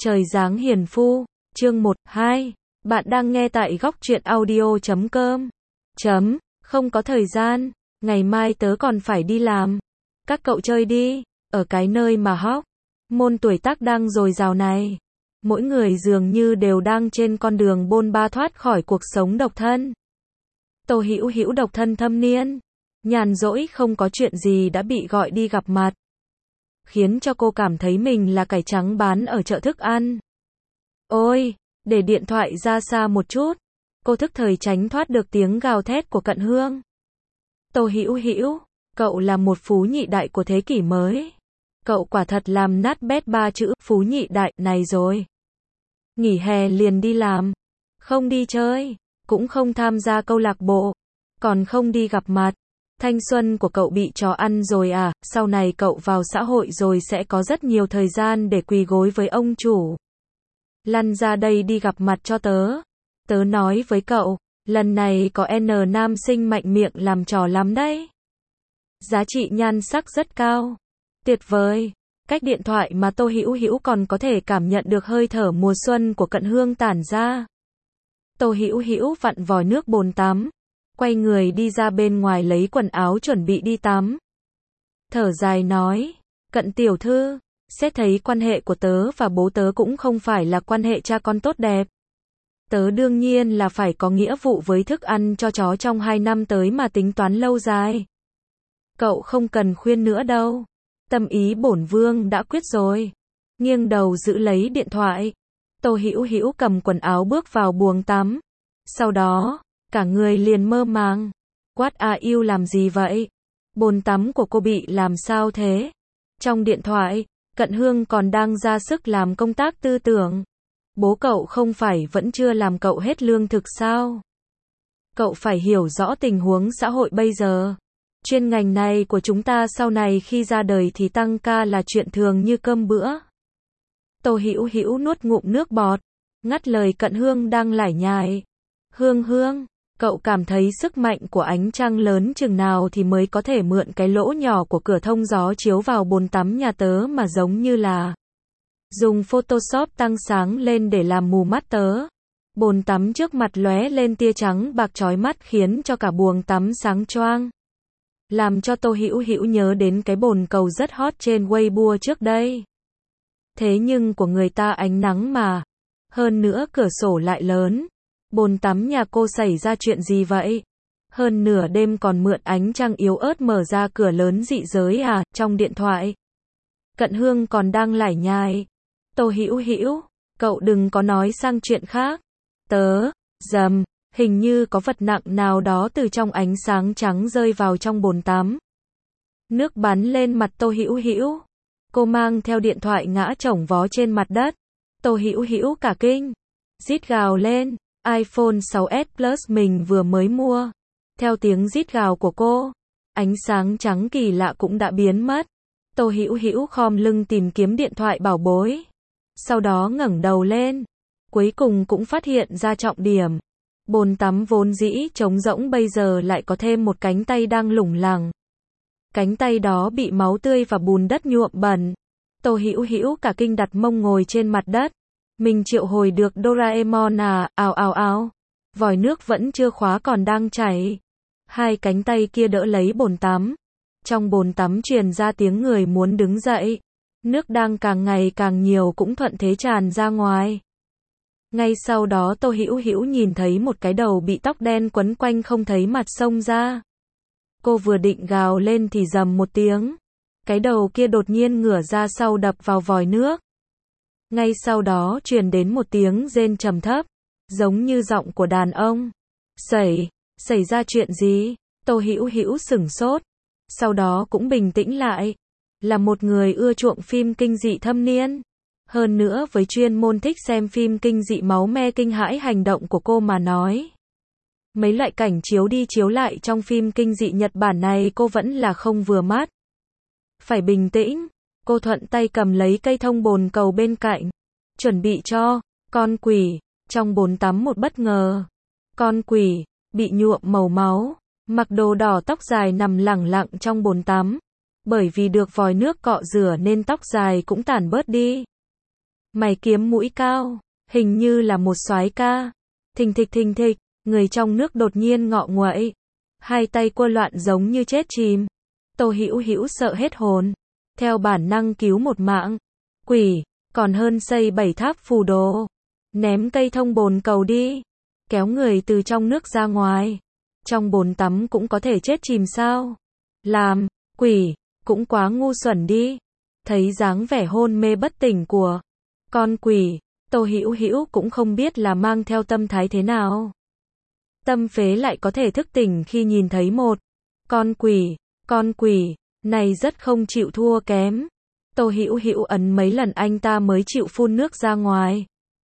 Trời giáng hiền phu, chương 1, 2. Bạn đang nghe tại góc truyện audio.com. Không có thời gian, ngày mai tớ còn phải đi làm. Các cậu chơi đi, ở cái nơi mà hóc môn tuổi tác đang dồi dào này. Mỗi người dường như đều đang trên con đường bôn ba thoát khỏi cuộc sống độc thân. Tô Hữu Hữu độc thân thâm niên, nhàn rỗi không có chuyện gì đã bị gọi đi gặp mặt, khiến cho cô cảm thấy mình là cải trắng bán ở chợ thức ăn. Ôi, để điện thoại ra xa một chút, cô thức thời tránh thoát được tiếng gào thét của Cận Hương. Tô Hữu Hữu, cậu là một phú nhị đại của thế kỷ mới. Cậu quả thật làm nát bét ba chữ phú nhị đại này rồi. Nghỉ hè liền đi làm, không đi chơi, cũng không tham gia câu lạc bộ, còn không đi gặp mặt. Thanh xuân của cậu bị chó ăn rồi à, sau này cậu vào xã hội rồi sẽ có rất nhiều thời gian để quỳ gối với ông chủ. Lăn ra đây đi gặp mặt cho tớ. Tớ nói với cậu, lần này có N nam sinh mạnh miệng làm trò lắm đấy. Giá trị nhan sắc rất cao. Tuyệt vời. Cách điện thoại mà Tô Hữu Hữu còn có thể cảm nhận được hơi thở mùa xuân của Cận Hương tản ra. Tô Hữu Hữu vặn vòi nước bồn tắm, quay người đi ra bên ngoài lấy quần áo chuẩn bị đi tắm. Thở dài nói, Cận tiểu thư, xét thấy quan hệ của tớ và bố tớ cũng không phải là quan hệ cha con tốt đẹp. Tớ đương nhiên là phải có nghĩa vụ với thức ăn cho chó trong 2 năm tới mà tính toán lâu dài. Cậu không cần khuyên nữa đâu. Tâm ý bổn vương đã quyết rồi. Nghiêng đầu giữ lấy điện thoại. Tô Hữu Hữu cầm quần áo bước vào buồng tắm. Sau đó, cả người liền mơ màng. What are you làm gì vậy? Bồn tắm của cô bị làm sao thế? Trong điện thoại, Cận Hương còn đang ra sức làm công tác tư tưởng. Bố cậu không phải vẫn chưa làm cậu hết lương thực sao? Cậu phải hiểu rõ tình huống xã hội bây giờ. Chuyên ngành này của chúng ta sau này khi ra đời thì tăng ca là chuyện thường như cơm bữa. Tô Hữu Hữu nuốt ngụm nước bọt, ngắt lời Cận Hương đang lải nhải. Hương Hương, cậu cảm thấy sức mạnh của ánh trăng lớn chừng nào thì mới có thể mượn cái lỗ nhỏ của cửa thông gió chiếu vào bồn tắm nhà tớ mà giống như là dùng Photoshop tăng sáng lên để làm mù mắt tớ. Bồn tắm trước mặt lóe lên tia trắng bạc chói mắt khiến cho cả buồng tắm sáng choang. Làm cho Tô Hữu Hữu nhớ đến cái bồn cầu rất hot trên Weibo trước đây. Thế nhưng của người ta ánh nắng mà. Hơn nữa cửa sổ lại lớn. Bồn tắm nhà cô xảy ra chuyện gì vậy? Hơn nửa đêm còn mượn ánh trăng yếu ớt mở ra cửa lớn dị giới à? Trong điện thoại, Cận Hương còn đang lải nhải. Tô Hữu Hữu, cậu đừng có nói sang chuyện khác. Dầm, hình như có vật nặng nào đó từ trong ánh sáng trắng rơi vào trong bồn tắm. Nước bắn lên mặt Tô Hữu Hữu. Cô mang theo điện thoại ngã chồng vó trên mặt đất. Tô Hữu Hữu cả kinh, rít gào lên, iPhone 6s Plus mình vừa mới mua. Theo tiếng rít gào của cô, ánh sáng trắng kỳ lạ cũng đã biến mất. Tô Hữu Hữu khom lưng tìm kiếm điện thoại bảo bối. Sau đó ngẩng đầu lên, cuối cùng cũng phát hiện ra trọng điểm. Bồn tắm vốn dĩ trống rỗng bây giờ lại có thêm một cánh tay đang lủng lẳng. Cánh tay đó bị máu tươi và bùn đất nhuộm bẩn. Tô Hữu Hữu cả kinh đặt mông ngồi trên mặt đất. Mình triệu hồi được Doraemon à, ào ào ào. Vòi nước vẫn chưa khóa còn đang chảy. Hai cánh tay kia đỡ lấy bồn tắm. Trong bồn tắm truyền ra tiếng người muốn đứng dậy. Nước đang càng ngày càng nhiều cũng thuận thế tràn ra ngoài. Ngay sau đó Tô Hữu Hữu nhìn thấy một cái đầu bị tóc đen quấn quanh không thấy mặt xông ra. Cô vừa định gào lên thì rầm một tiếng. Cái đầu kia đột nhiên ngửa ra sau đập vào vòi nước. Ngay sau đó truyền đến một tiếng rên trầm thấp, giống như giọng của đàn ông. Xảy ra chuyện gì? Tô Hữu Hữu sửng sốt. Sau đó cũng bình tĩnh lại. Là một người ưa chuộng phim kinh dị thâm niên. Hơn nữa với chuyên môn thích xem phim kinh dị máu me kinh hãi hành động của cô mà nói. Mấy loại cảnh chiếu đi chiếu lại trong phim kinh dị Nhật Bản này cô vẫn là không vừa mắt. Phải bình tĩnh. Cô thuận tay cầm lấy cây thông bồn cầu bên cạnh. Chuẩn bị cho con quỷ. Trong bồn tắm một bất ngờ. Con quỷ bị nhuộm màu máu, mặc đồ đỏ tóc dài nằm lẳng lặng trong bồn tắm. Bởi vì được vòi nước cọ rửa nên tóc dài cũng tản bớt đi. Mày kiếm mũi cao, hình như là một soái ca. Thình thịch, người trong nước đột nhiên ngọ nguậy, hai tay quơ loạn giống như chết chìm. Tô Hữu Hữu sợ hết hồn, theo bản năng cứu một mạng. Quỷ, còn hơn xây 7 tháp phù đồ. Ném cây thông bồn cầu đi, kéo người từ trong nước ra ngoài. Trong bồn tắm cũng có thể chết chìm sao? Làm quỷ cũng quá ngu xuẩn đi. Thấy dáng vẻ hôn mê bất tỉnh của con quỷ, Tô Hữu Hữu cũng không biết là mang theo tâm thái thế nào. Tâm phế lại có thể thức tỉnh khi nhìn thấy một con quỷ này rất không chịu thua kém. Tô Hữu Hữu ấn mấy lần anh ta mới chịu phun nước ra ngoài.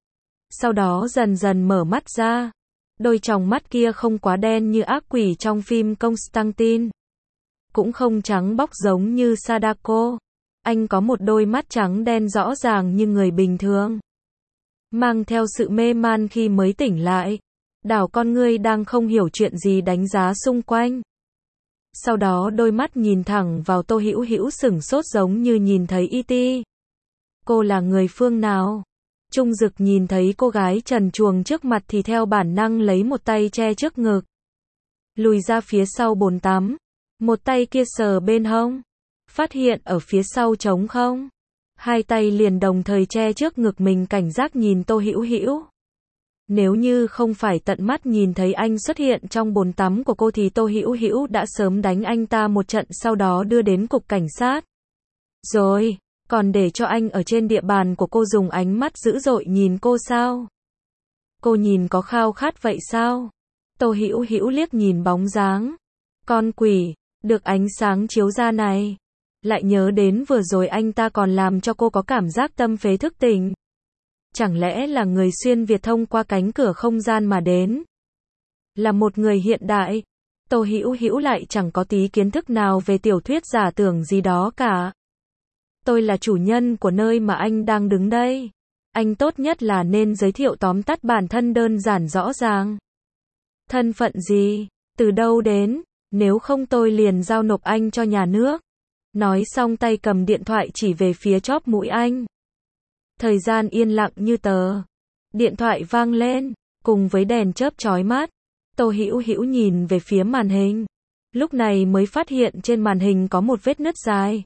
Sau đó dần dần mở mắt ra. Đôi tròng mắt kia không quá đen như ác quỷ trong phim Constantine, cũng không trắng bóc giống như Sadako. Anh có một đôi mắt trắng đen rõ ràng như người bình thường, mang theo sự mê man khi mới tỉnh lại. Đảo con ngươi đang không hiểu chuyện gì đánh giá xung quanh. Sau đó đôi mắt nhìn thẳng vào Tô Hữu Hữu sửng sốt giống như nhìn thấy E.T. Cô là người phương nào? Trung Dực nhìn thấy cô gái trần truồng trước mặt thì theo bản năng lấy một tay che trước ngực, lùi ra phía sau bồn tắm. Một tay kia sờ bên hông, phát hiện ở phía sau trống không. Hai tay liền đồng thời che trước ngực mình, cảnh giác nhìn Tô Hữu Hữu. Nếu như không phải tận mắt nhìn thấy anh xuất hiện trong bồn tắm của cô thì Tô Hữu Hữu đã sớm đánh anh ta một trận, sau đó đưa đến cục cảnh sát. Rồi, còn để cho anh ở trên địa bàn của cô dùng ánh mắt dữ dội nhìn cô sao? Cô nhìn có khao khát vậy sao? Tô Hữu Hữu liếc nhìn bóng dáng con quỷ được ánh sáng chiếu ra này, lại nhớ đến vừa rồi anh ta còn làm cho cô có cảm giác tâm phế thức tỉnh. Chẳng lẽ là người xuyên Việt thông qua cánh cửa không gian mà đến? Là một người hiện đại. Tô Hữu Hữu lại chẳng có tí kiến thức nào về tiểu thuyết giả tưởng gì đó cả. Tôi là chủ nhân của nơi mà anh đang đứng đây. Anh tốt nhất là nên giới thiệu tóm tắt bản thân đơn giản rõ ràng. Thân phận gì? Từ đâu đến? Nếu không tôi liền giao nộp anh cho nhà nước. Nói xong tay cầm điện thoại chỉ về phía chóp mũi anh. Thời gian yên lặng như tờ. Điện thoại vang lên, cùng với đèn chớp chói mắt. Tô Hữu Hữu nhìn về phía màn hình. Lúc này mới phát hiện trên màn hình có một vết nứt dài.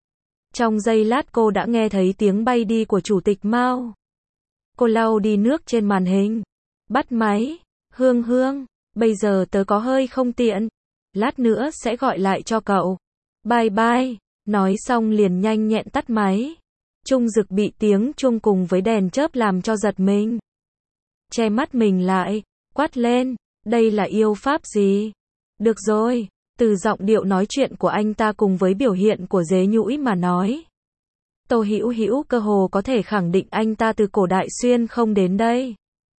Trong giây lát cô đã nghe thấy tiếng bay đi của Chủ tịch Mao. Cô lau đi nước trên màn hình. Bắt máy. Hương, bây giờ tớ có hơi không tiện. Lát nữa sẽ gọi lại cho cậu. Bye bye. Nói xong liền nhanh nhẹn tắt máy. Trung Dực bị tiếng chuông cùng với đèn chớp làm cho giật mình. Che mắt mình lại, quát lên, đây là yêu pháp gì? Được rồi, từ giọng điệu nói chuyện của anh ta cùng với biểu hiện của dế nhũi mà nói, Tô Hữu Hữu cơ hồ có thể khẳng định anh ta từ cổ đại xuyên không đến đây.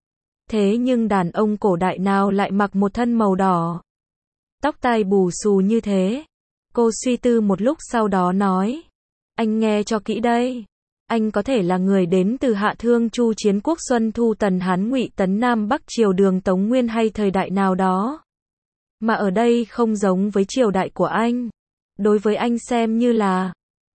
Thế nhưng đàn ông cổ đại nào lại mặc một thân màu đỏ, tóc tai bù xù như thế? Cô suy tư một lúc sau đó nói, anh nghe cho kỹ đây. Anh có thể là người đến từ Hạ Thương Chu chiến quốc Xuân Thu Tần Hán Ngụy Tấn Nam Bắc triều Đường Tống Nguyên hay thời đại nào đó. Mà ở đây không giống với triều đại của anh. Đối với anh xem như là,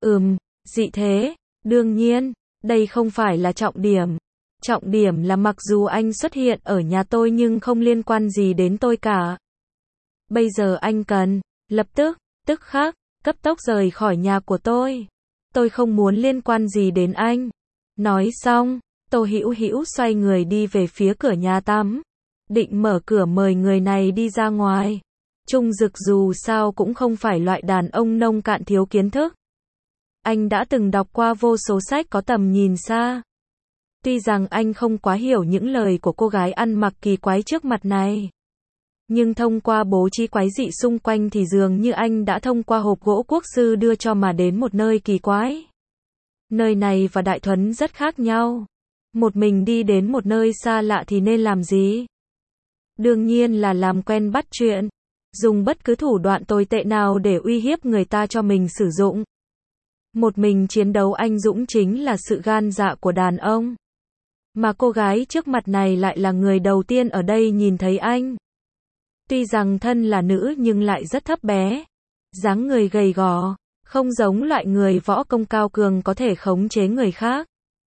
dị thế. Đương nhiên, đây không phải là trọng điểm. Trọng điểm là mặc dù anh xuất hiện ở nhà tôi nhưng không liên quan gì đến tôi cả. Bây giờ anh cần, lập tức, tức khắc, cấp tốc rời khỏi nhà của tôi. Tôi không muốn liên quan gì đến anh. Nói xong, Tô Hữu Hữu xoay người đi về phía cửa nhà tắm. Định mở cửa mời người này đi ra ngoài. Trung Dực dù sao cũng không phải loại đàn ông nông cạn thiếu kiến thức. Anh đã từng đọc qua vô số sách có tầm nhìn xa. Tuy rằng anh không quá hiểu những lời của cô gái ăn mặc kỳ quái trước mặt này. Nhưng thông qua bố trí quái dị xung quanh thì dường như anh đã thông qua hộp gỗ quốc sư đưa cho mà đến một nơi kỳ quái. Nơi này và Đại Thuấn rất khác nhau. Một mình đi đến một nơi xa lạ thì nên làm gì? Đương nhiên là làm quen bắt chuyện. Dùng bất cứ thủ đoạn tồi tệ nào để uy hiếp người ta cho mình sử dụng. Một mình chiến đấu anh dũng chính là sự gan dạ của đàn ông. Mà cô gái trước mặt này lại là người đầu tiên ở đây nhìn thấy anh. Tuy rằng thân là nữ nhưng lại rất thấp bé. Dáng người gầy gò, không giống loại người võ công cao cường có thể khống chế người khác.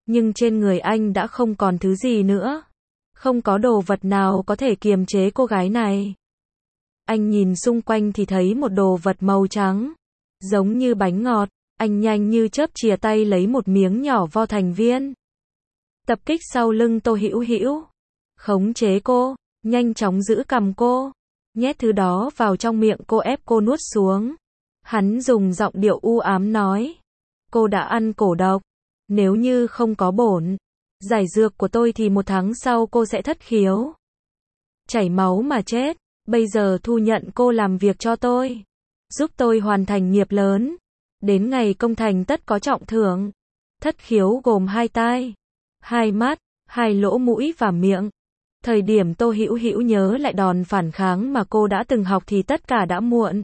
Nhưng trên người anh đã không còn thứ gì nữa. Không có đồ vật nào có thể kiềm chế cô gái này. Anh nhìn xung quanh thì thấy một đồ vật màu trắng, giống như bánh ngọt. Anh nhanh như chớp chìa tay lấy một miếng nhỏ vo thành viên. Tập kích sau lưng Tô Hữu Hữu. Khống chế cô, nhanh chóng giữ cằm cô. Nhét thứ đó vào trong miệng cô, ép cô nuốt xuống. Hắn dùng giọng điệu u ám nói. Cô đã ăn cổ độc. Nếu như không có bổn giải dược của tôi thì 1 tháng sau cô sẽ thất khiếu. Chảy máu mà chết. Bây giờ thu nhận cô làm việc cho tôi. Giúp tôi hoàn thành nghiệp lớn. Đến ngày công thành tất có trọng thưởng. Thất khiếu gồm 2 tai, 2 mắt, 2 lỗ mũi và miệng. Thời điểm Tô Hữu Hữu nhớ lại đòn phản kháng mà cô đã từng học thì tất cả đã muộn.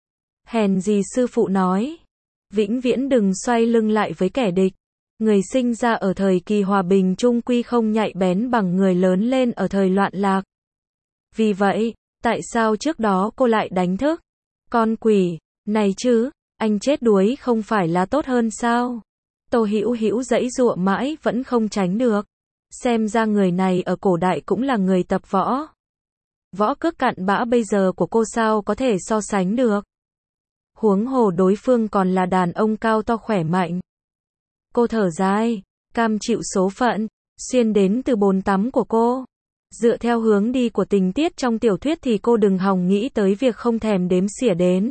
Hèn gì sư phụ nói, vĩnh viễn đừng xoay lưng lại với kẻ địch. Người sinh ra ở thời kỳ hòa bình chung quy không nhạy bén bằng người lớn lên ở thời loạn lạc. Vì vậy, tại sao trước đó cô lại đánh thức? Con quỷ, này chứ, anh chết đuối không phải là tốt hơn sao? Tô Hữu Hữu giãy giụa mãi vẫn không tránh được. Xem ra người này ở cổ đại cũng là người tập võ. Võ cước cặn bã bây giờ của cô sao có thể so sánh được. Huống hồ đối phương còn là đàn ông cao to khỏe mạnh. Cô thở dài, cam chịu số phận, xuyên đến từ bồn tắm của cô. Dựa theo hướng đi của tình tiết trong tiểu thuyết thì cô đừng hòng nghĩ tới việc không thèm đếm xỉa đến.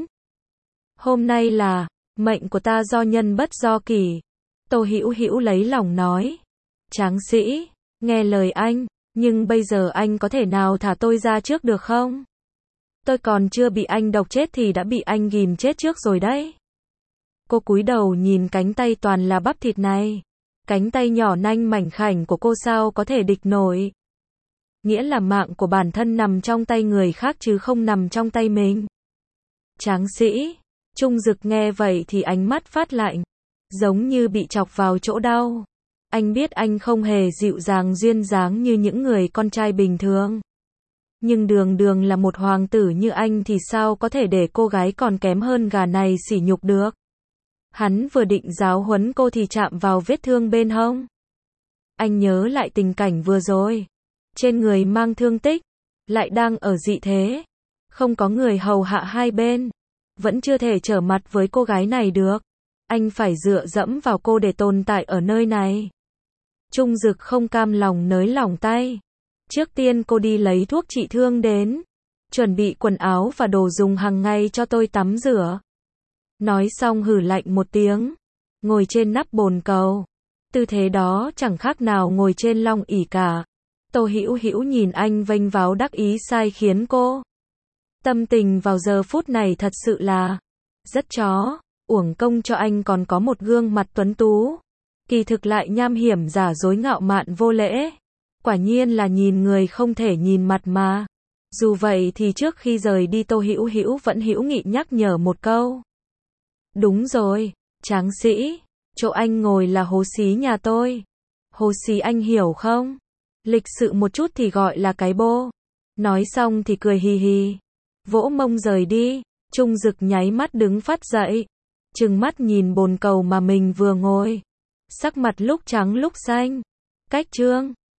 Hôm nay là, mệnh của ta do nhân bất do kỷ. Tô Hữu Hữu lấy lòng nói. Tráng sĩ, nghe lời anh, nhưng bây giờ anh có thể nào thả tôi ra trước được không? Tôi còn chưa bị anh độc chết thì đã bị anh ghim chết trước rồi đấy. Cô cúi đầu nhìn cánh tay toàn là bắp thịt này. Cánh tay nhỏ nanh mảnh khảnh của cô sao có thể địch nổi. Nghĩa là mạng của bản thân nằm trong tay người khác chứ không nằm trong tay mình. Tráng sĩ, Trung Dực nghe vậy thì ánh mắt phát lạnh, giống như bị chọc vào chỗ đau. Anh biết anh không hề dịu dàng duyên dáng như những người con trai bình thường. Nhưng đường đường là một hoàng tử như anh thì sao có thể để cô gái còn kém hơn gà này sỉ nhục được. Hắn vừa định giáo huấn cô thì chạm vào vết thương bên hông. Anh nhớ lại tình cảnh vừa rồi. Trên người mang thương tích, lại đang ở dị thế. Không có người hầu hạ hai bên. Vẫn chưa thể trở mặt với cô gái này được. Anh phải dựa dẫm vào cô để tồn tại ở nơi này. Trung Dực không cam lòng nới lỏng tay. Trước tiên cô đi lấy thuốc trị thương đến. Chuẩn bị quần áo và đồ dùng hàng ngày cho tôi tắm rửa. Nói xong hử lạnh một tiếng. Ngồi trên nắp bồn cầu. Tư thế đó chẳng khác nào ngồi trên long ỷ cả. Tô Hữu Hữu nhìn anh vênh váo đắc ý sai khiến cô. Tâm tình vào giờ phút này thật sự là rất chó. Uổng công cho anh còn có một gương mặt tuấn tú. Kỳ thực lại nham hiểm giả dối ngạo mạn vô lễ. Quả nhiên là nhìn người không thể nhìn mặt mà. Dù vậy thì trước khi rời đi Tô Hữu Hữu vẫn hữu nghị nhắc nhở một câu. Đúng rồi, tráng sĩ, chỗ anh ngồi là hố xí nhà tôi. Hố xí anh hiểu không? Lịch sự một chút thì gọi là cái bô. Nói xong thì cười hì hì. Vỗ mông rời đi. Trung Dực nháy mắt đứng phát dậy. Trừng mắt nhìn bồn cầu mà mình vừa ngồi. Sắc mặt lúc trắng lúc xanh. Cách chương